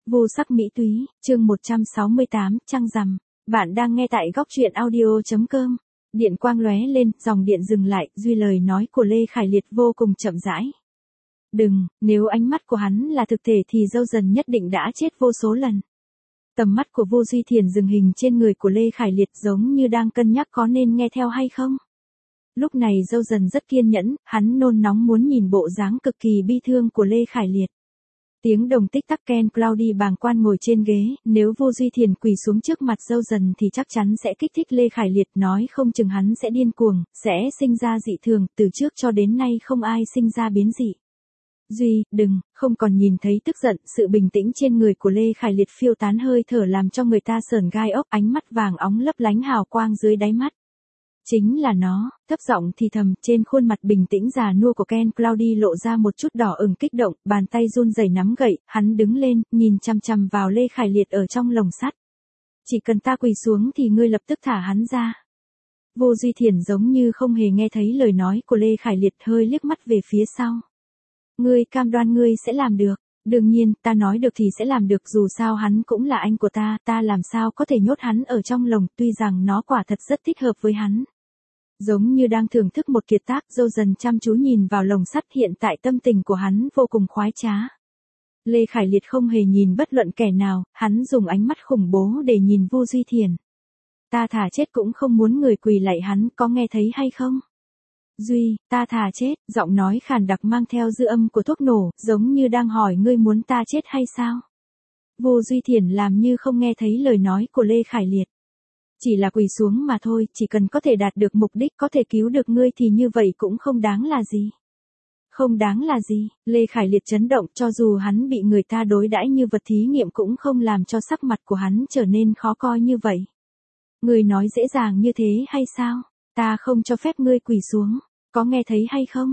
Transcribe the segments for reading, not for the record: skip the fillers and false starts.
Vô sắc mỹ túy, chương 168, trăng rằm. Bạn đang nghe tại góc truyện audio.com. Điện quang lóe lên, dòng điện dừng lại, duy lời nói của Lê Khải Liệt vô cùng chậm rãi. Đừng, nếu ánh mắt của hắn là thực thể thì dâu dần nhất định đã chết vô số lần. Tầm mắt của Vô Duy Thiền dừng hình trên người của Lê Khải Liệt giống như đang cân nhắc có nên nghe theo hay không. Lúc này dâu dần rất kiên nhẫn, hắn nôn nóng muốn nhìn bộ dáng cực kỳ bi thương của Lê Khải Liệt. Tiếng đồng tích tắc Ken Cloudy bàng quan ngồi trên ghế, nếu Vô Duy Thiền quỳ xuống trước mặt dâu dần thì chắc chắn sẽ kích thích Lê Khải Liệt, nói không chừng hắn sẽ điên cuồng, sẽ sinh ra dị thường, từ trước cho đến nay không ai sinh ra biến dị. Duy, đừng, không còn nhìn thấy tức giận, sự bình tĩnh trên người của Lê Khải Liệt phiêu tán hơi thở làm cho người ta sởn gai ốc, ánh mắt vàng óng lấp lánh hào quang dưới đáy mắt. Chính là nó, thấp giọng thì thầm, trên khuôn mặt bình tĩnh già nua của Ken Cloudy lộ ra một chút đỏ ửng kích động, bàn tay run rẩy nắm gậy, hắn đứng lên, nhìn chằm chằm vào Lê Khải Liệt ở trong lồng sắt. Chỉ cần ta quỳ xuống thì ngươi lập tức thả hắn ra. Vô Duy Thiền giống như không hề nghe thấy lời nói của Lê Khải Liệt, hơi liếc mắt về phía sau. Ngươi cam đoan ngươi sẽ làm được. Đương nhiên, ta nói được thì sẽ làm được, dù sao hắn cũng là anh của ta làm sao có thể nhốt hắn ở trong lồng, tuy rằng nó quả thật rất thích hợp với hắn. Giống như đang thưởng thức một kiệt tác, dâu dần chăm chú nhìn vào lồng sắt, hiện tại tâm tình của hắn vô cùng khoái trá. Lê Khải Liệt không hề nhìn bất luận kẻ nào, hắn dùng ánh mắt khủng bố để nhìn Vô Duy Thiền. Ta thà chết cũng không muốn người quỳ lạy hắn, có nghe thấy hay không? Duy, ta thà chết, giọng nói khàn đặc mang theo dư âm của thuốc nổ, giống như đang hỏi ngươi muốn ta chết hay sao? Vô Duy Thiền làm như không nghe thấy lời nói của Lê Khải Liệt. Chỉ là quỳ xuống mà thôi, chỉ cần có thể đạt được mục đích, có thể cứu được ngươi thì như vậy cũng không đáng là gì. Không đáng là gì, Lê Khải Liệt chấn động, cho dù hắn bị người ta đối đãi như vật thí nghiệm cũng không làm cho sắc mặt của hắn trở nên khó coi như vậy. Ngươi nói dễ dàng như thế hay sao? Ta không cho phép ngươi quỳ xuống, có nghe thấy hay không?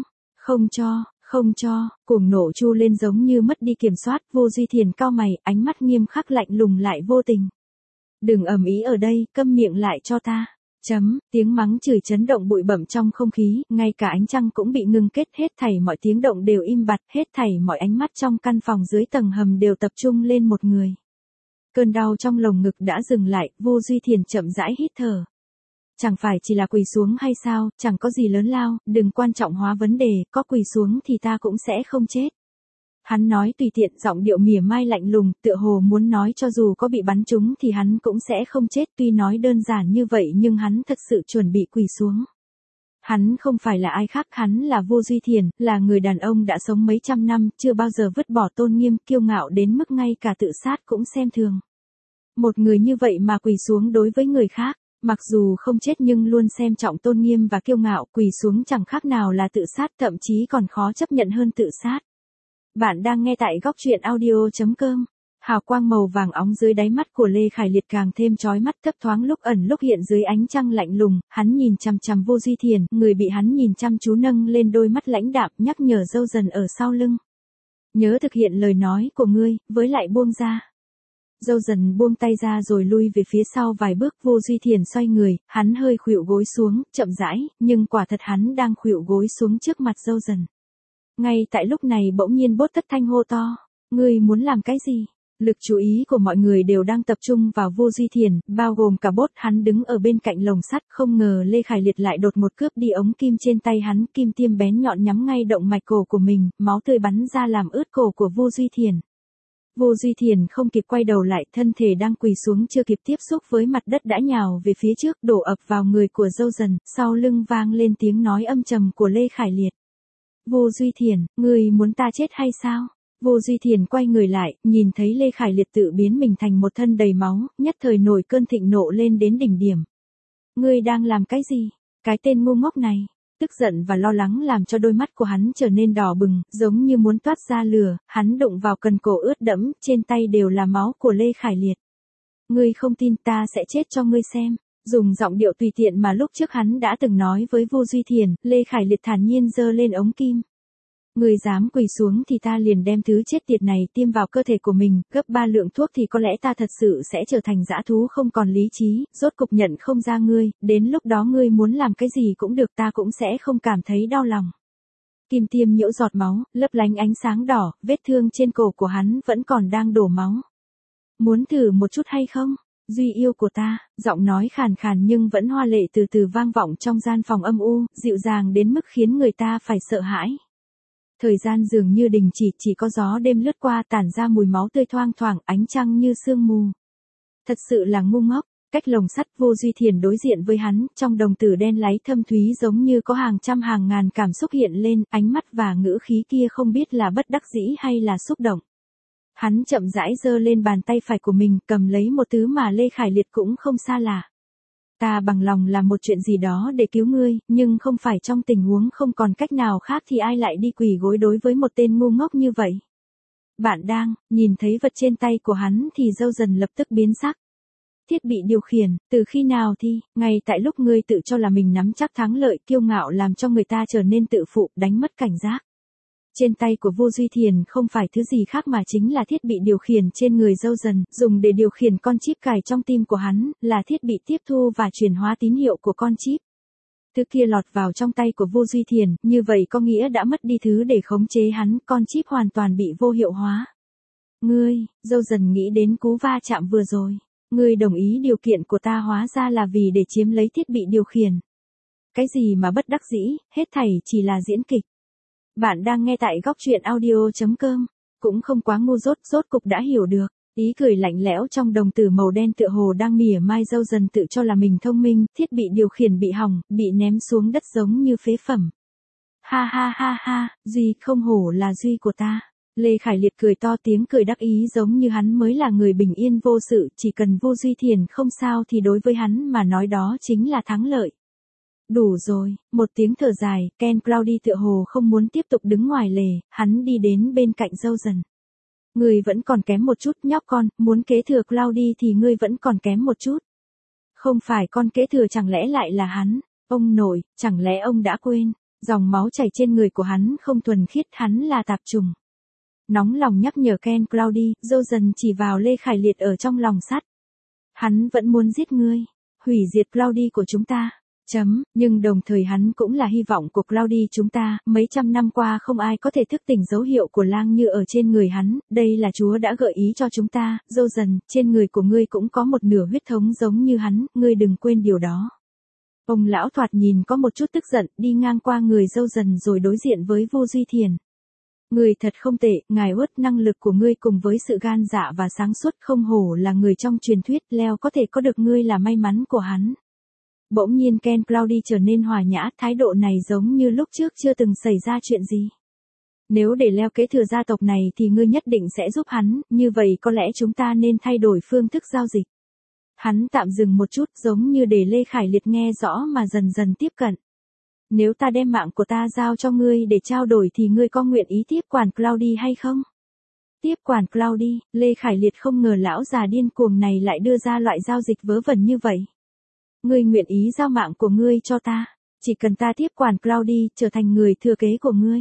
Không cho, cuồng nộ chu lên giống như mất đi kiểm soát, Vô Duy Thiền cau mày, ánh mắt nghiêm khắc lạnh lùng lại vô tình. Đừng ầm ĩ ở đây, câm miệng lại cho ta. Tiếng mắng chửi chấn động bụi bặm trong không khí, ngay cả ánh trăng cũng bị ngưng kết, hết thảy mọi tiếng động đều im bặt, hết thảy mọi ánh mắt trong căn phòng dưới tầng hầm đều tập trung lên một người. Cơn đau trong lồng ngực đã dừng lại, Vô Duy Thiền chậm rãi hít thở. Chẳng phải chỉ là quỳ xuống hay sao, chẳng có gì lớn lao, đừng quan trọng hóa vấn đề, có quỳ xuống thì ta cũng sẽ không chết. Hắn nói tùy tiện, giọng điệu mỉa mai lạnh lùng, tựa hồ muốn nói cho dù có bị bắn trúng thì hắn cũng sẽ không chết, tuy nói đơn giản như vậy nhưng hắn thật sự chuẩn bị quỳ xuống. Hắn không phải là ai khác, hắn là Vô Duy Thiền, là người đàn ông đã sống mấy trăm năm, chưa bao giờ vứt bỏ tôn nghiêm, kiêu ngạo đến mức ngay cả tự sát cũng xem thường. Một người như vậy mà quỳ xuống đối với người khác, mặc dù không chết nhưng luôn xem trọng tôn nghiêm và kiêu ngạo, quỳ xuống chẳng khác nào là tự sát, thậm chí còn khó chấp nhận hơn tự sát. Bạn đang nghe tại góc truyện audio.com. Hào quang màu vàng óng dưới đáy mắt của Lê Khải Liệt càng thêm chói mắt, thấp thoáng lúc ẩn lúc hiện dưới ánh trăng lạnh lùng, hắn nhìn chằm chằm Vô Duy Thiền, người bị hắn nhìn chăm chú nâng lên đôi mắt lãnh đạm, nhắc nhở dâu dần ở sau lưng. Nhớ thực hiện lời nói của ngươi, với lại buông ra. Dâu dần buông tay ra rồi lui về phía sau vài bước, Vô Duy Thiền xoay người, hắn hơi khuỵu gối xuống, chậm rãi, nhưng quả thật hắn đang khuỵu gối xuống trước mặt dâu dần. Ngay tại lúc này bỗng nhiên Bốt thất thanh hô to, ngươi muốn làm cái gì? Lực chú ý của mọi người đều đang tập trung vào Vô Duy Thiền, bao gồm cả Bốt, hắn đứng ở bên cạnh lồng sắt, không ngờ Lê Khải Liệt lại đột một cướp đi ống kim trên tay hắn, kim tiêm bén nhọn nhắm ngay động mạch cổ của mình, máu tươi bắn ra làm ướt cổ của Vô Duy Thiền. Vô Duy Thiền không kịp quay đầu lại, thân thể đang quỳ xuống chưa kịp tiếp xúc với mặt đất đã nhào về phía trước, đổ ập vào người của dâu dần, sau lưng vang lên tiếng nói âm trầm của Lê Khải Liệt. Vô Duy Thiền, ngươi muốn ta chết hay sao? Vô Duy Thiền quay người lại, nhìn thấy Lê Khải Liệt tự biến mình thành một thân đầy máu, nhất thời nổi cơn thịnh nộ lên đến đỉnh điểm. Ngươi đang làm cái gì? Cái tên ngu ngốc này. Tức giận và lo lắng làm cho đôi mắt của hắn trở nên đỏ bừng, giống như muốn toát ra lửa, hắn đụng vào cần cổ ướt đẫm, trên tay đều là máu của Lê Khải Liệt. Ngươi không tin, ta sẽ chết cho ngươi xem. Dùng giọng điệu tùy tiện mà lúc trước hắn đã từng nói với Vô Duy Thiền, Lê Khải Liệt thản nhiên giơ lên ống kim. Ngươi dám quỳ xuống thì ta liền đem thứ chết tiệt này tiêm vào cơ thể của mình, gấp 3 lượng thuốc thì có lẽ ta thật sự sẽ trở thành dã thú không còn lý trí, rốt cục nhận không ra ngươi, đến lúc đó ngươi muốn làm cái gì cũng được, ta cũng sẽ không cảm thấy đau lòng. Kim tiêm nhiễu giọt máu, lấp lánh ánh sáng đỏ, vết thương trên cổ của hắn vẫn còn đang đổ máu. Muốn thử một chút hay không? Duy yêu của ta, giọng nói khàn khàn nhưng vẫn hoa lệ từ từ vang vọng trong gian phòng âm u, dịu dàng đến mức khiến người ta phải sợ hãi. Thời gian dường như đình chỉ có gió đêm lướt qua tản ra mùi máu tươi thoang thoảng, ánh trăng như sương mù. Thật sự là ngu ngốc, cách lồng sắt Vô Duy Thiền đối diện với hắn, trong đồng tử đen láy thâm thúy giống như có hàng trăm hàng ngàn cảm xúc hiện lên, ánh mắt và ngữ khí kia không biết là bất đắc dĩ hay là xúc động. Hắn chậm rãi giơ lên bàn tay phải của mình, cầm lấy một thứ mà Lê Khải Liệt cũng không xa lạ. Ta bằng lòng làm một chuyện gì đó để cứu ngươi, nhưng không phải trong tình huống không còn cách nào khác thì ai lại đi quỳ gối đối với một tên ngu ngốc như vậy. Bạn đang nhìn thấy vật trên tay của hắn thì Dâu Dần lập tức biến sắc. Thiết bị điều khiển, từ khi nào thì, ngay tại lúc ngươi tự cho là mình nắm chắc thắng lợi, kiêu ngạo làm cho người ta trở nên tự phụ, đánh mất cảnh giác. Trên tay của Vô Duy Thiền không phải thứ gì khác mà chính là thiết bị điều khiển trên người Dâu Dần, dùng để điều khiển con chip cài trong tim của hắn, là thiết bị tiếp thu và chuyển hóa tín hiệu của con chip. Thứ kia lọt vào trong tay của Vô Duy Thiền, như vậy có nghĩa đã mất đi thứ để khống chế hắn, con chip hoàn toàn bị vô hiệu hóa. Ngươi, Dâu Dần nghĩ đến cú va chạm vừa rồi. Ngươi đồng ý điều kiện của ta hóa ra là vì để chiếm lấy thiết bị điều khiển. Cái gì mà bất đắc dĩ, hết thảy chỉ là diễn kịch. Bạn đang nghe tại góc truyện audio.com, cũng không quá ngu dốt, rốt cục đã hiểu được. Ý cười lạnh lẽo trong đồng tử màu đen tựa hồ đang mỉa mai Dâu Dần tự cho là mình thông minh, thiết bị điều khiển bị hỏng, bị ném xuống đất giống như phế phẩm. Ha ha ha ha, Duy không hổ là Duy của ta. Lê Khải Liệt cười to, tiếng cười đắc ý giống như hắn mới là người bình yên vô sự, chỉ cần Vô Duy Thiền không sao thì đối với hắn mà nói đó chính là thắng lợi. Đủ rồi, một tiếng thở dài, Ken Claudy tựa hồ không muốn tiếp tục đứng ngoài lề, hắn đi đến bên cạnh Dâu Dần. Ngươi vẫn còn kém một chút nhóc con, muốn kế thừa Claudy thì ngươi vẫn còn kém một chút. Không phải con kế thừa chẳng lẽ lại là hắn, ông nội, chẳng lẽ ông đã quên, dòng máu chảy trên người của hắn không thuần khiết, hắn là tạp trùng. Nóng lòng nhắc nhở Ken Claudy, Dâu Dần chỉ vào Lê Khải Liệt ở trong lòng sắt. Hắn vẫn muốn giết ngươi, hủy diệt Claudy của chúng ta. Nhưng đồng thời hắn cũng là hy vọng của Claudy chúng ta, mấy trăm năm qua không ai có thể thức tỉnh dấu hiệu của lang như ở trên người hắn, đây là Chúa đã gợi ý cho chúng ta, Dâu Dần, trên người của ngươi cũng có một nửa huyết thống giống như hắn, ngươi đừng quên điều đó. Ông lão thoạt nhìn có một chút tức giận, đi ngang qua người Dâu Dần rồi đối diện với Vô Duy Thiền. Người thật không tệ, ngài uất, năng lực của ngươi cùng với sự gan dạ và sáng suốt không hổ là người trong truyền thuyết, Leo có thể có được ngươi là may mắn của hắn. Bỗng nhiên Ken Claudy trở nên hòa nhã, thái độ này giống như lúc trước chưa từng xảy ra chuyện gì. Nếu để Leo kế thừa gia tộc này thì ngươi nhất định sẽ giúp hắn, như vậy có lẽ chúng ta nên thay đổi phương thức giao dịch. Hắn tạm dừng một chút giống như để Lê Khải Liệt nghe rõ mà dần dần tiếp cận. Nếu ta đem mạng của ta giao cho ngươi để trao đổi thì ngươi có nguyện ý tiếp quản Claudy hay không? Tiếp quản Claudy, Lê Khải Liệt không ngờ lão già điên cuồng này lại đưa ra loại giao dịch vớ vẩn như vậy. Ngươi nguyện ý giao mạng của ngươi cho ta, chỉ cần ta tiếp quản Claudy, trở thành người thừa kế của ngươi.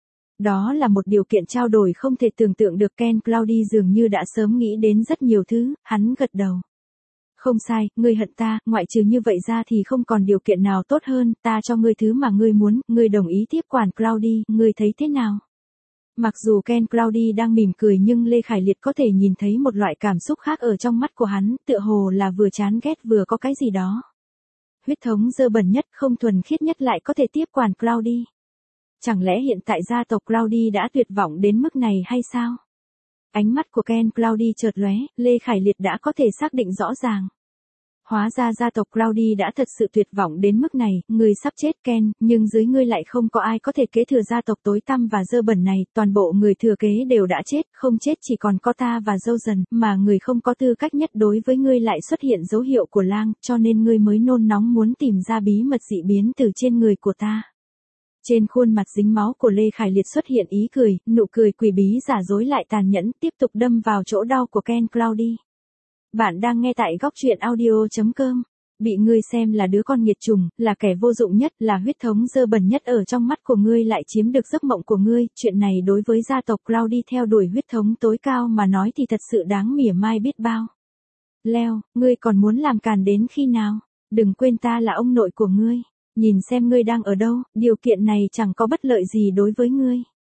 Đó là một điều kiện trao đổi không thể tưởng tượng được. Ken Claudy dường như đã sớm nghĩ đến rất nhiều thứ, hắn gật đầu. Không sai, ngươi hận ta, ngoại trừ như vậy ra thì không còn điều kiện nào tốt hơn, ta cho ngươi thứ mà ngươi muốn, ngươi đồng ý tiếp quản Claudy, ngươi thấy thế nào? Mặc dù Ken Claudy đang mỉm cười nhưng Lê Khải Liệt có thể nhìn thấy một loại cảm xúc khác ở trong mắt của hắn, tựa hồ là vừa chán ghét vừa có cái gì đó. Huyết thống dơ bẩn nhất, không thuần khiết nhất lại có thể tiếp quản Claudy. Chẳng lẽ hiện tại gia tộc Claudy đã tuyệt vọng đến mức này hay sao? Ánh mắt của Ken Claudy chợt lóe, Lê Khải Liệt đã có thể xác định rõ ràng. Hóa ra gia tộc Claudy đã thật sự tuyệt vọng đến mức này, ngươi sắp chết Ken, nhưng dưới ngươi lại không có ai có thể kế thừa gia tộc tối tăm và dơ bẩn này, toàn bộ người thừa kế đều đã chết, không chết chỉ còn có ta và Dâu Dần, mà người không có tư cách nhất đối với ngươi lại xuất hiện dấu hiệu của lang, cho nên ngươi mới nôn nóng muốn tìm ra bí mật dị biến từ trên người của ta. Trên khuôn mặt dính máu của Lê Khải Liệt xuất hiện ý cười, nụ cười quỷ bí giả dối lại tàn nhẫn, tiếp tục đâm vào chỗ đau của Ken Claudy. Bạn đang nghe tại góc truyện audio.com. Bị ngươi xem là đứa con nghiệt trùng, là kẻ vô dụng nhất, là huyết thống dơ bẩn nhất ở trong mắt của ngươi lại chiếm được giấc mộng của ngươi, chuyện này đối với gia tộc Claudy theo đuổi huyết thống tối cao mà nói thì thật sự đáng mỉa mai biết bao. Leo, ngươi còn muốn làm càn đến khi nào? Đừng quên ta là ông nội của ngươi. Nhìn xem ngươi đang ở đâu, điều kiện này chẳng có bất lợi gì đối với ngươi.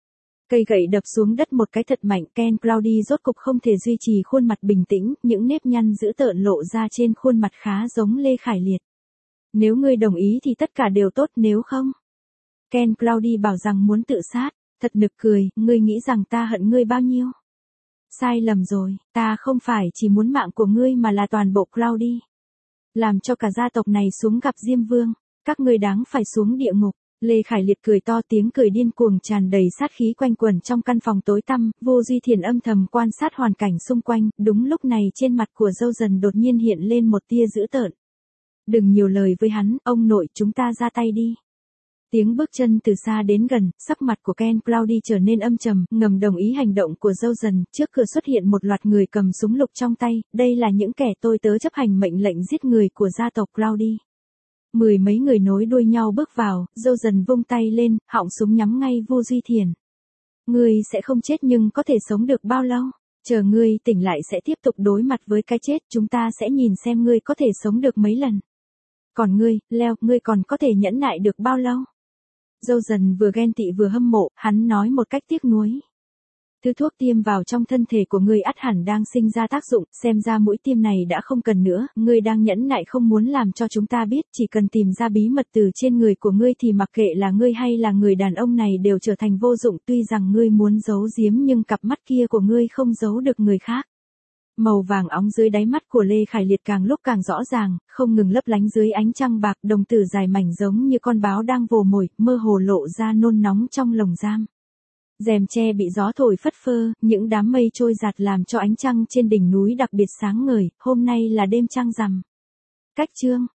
Cây gậy đập xuống đất một cái thật mạnh, Ken Claudy rốt cục không thể duy trì khuôn mặt bình tĩnh, những nếp nhăn dữ tợn lộ ra trên khuôn mặt khá giống Lê Khải Liệt. Nếu ngươi đồng ý thì tất cả đều tốt, nếu không. Ken Claudy bảo rằng muốn tự sát, thật nực cười, ngươi nghĩ rằng ta hận ngươi bao nhiêu. Sai lầm rồi, ta không phải chỉ muốn mạng của ngươi mà là toàn bộ Claudy. Làm cho cả gia tộc này xuống gặp Diêm Vương, các ngươi đáng phải xuống địa ngục. Lê Khải Liệt cười to, tiếng cười điên cuồng tràn đầy sát khí quanh quẩn trong căn phòng tối tăm, Vô Duy Thiền âm thầm quan sát hoàn cảnh xung quanh, đúng lúc này trên mặt của Dâu Dần đột nhiên hiện lên một tia dữ tợn. Đừng nhiều lời với hắn, ông nội, chúng ta ra tay đi. Tiếng bước chân từ xa đến gần, sắc mặt của Ken Claudy trở nên âm trầm, ngầm đồng ý hành động của Dâu Dần, trước cửa xuất hiện một loạt người cầm súng lục trong tay, đây là những kẻ tôi tớ chấp hành mệnh lệnh giết người của gia tộc Claudy. Mười mấy người nối đuôi nhau bước vào, Dâu Dần vung tay lên, họng súng nhắm ngay Vô Duy Thiền. Ngươi sẽ không chết nhưng có thể sống được bao lâu? Chờ ngươi tỉnh lại sẽ tiếp tục đối mặt với cái chết, chúng ta sẽ nhìn xem ngươi có thể sống được mấy lần. Còn ngươi, Leo, ngươi còn có thể nhẫn nại được bao lâu? Dâu Dần vừa ghen tị vừa hâm mộ, hắn nói một cách tiếc nuối. Thứ thuốc tiêm vào trong thân thể của ngươi ắt hẳn đang sinh ra tác dụng, xem ra mũi tiêm này đã không cần nữa, ngươi đang nhẫn nại không muốn làm cho chúng ta biết, chỉ cần tìm ra bí mật từ trên người của ngươi thì mặc kệ là ngươi hay là người đàn ông này đều trở thành vô dụng, tuy rằng ngươi muốn giấu giếm nhưng cặp mắt kia của ngươi không giấu được người khác. Màu vàng óng dưới đáy mắt của Lê Khải Liệt càng lúc càng rõ ràng, không ngừng lấp lánh dưới ánh trăng bạc, đồng tử dài mảnh giống như con báo đang vồ mồi, mơ hồ lộ ra nôn nóng trong lồng giam. Rèm tre bị gió thổi phất phơ, những đám mây trôi giạt làm cho ánh trăng trên đỉnh núi đặc biệt sáng ngời, hôm nay là đêm trăng rằm. Cách chương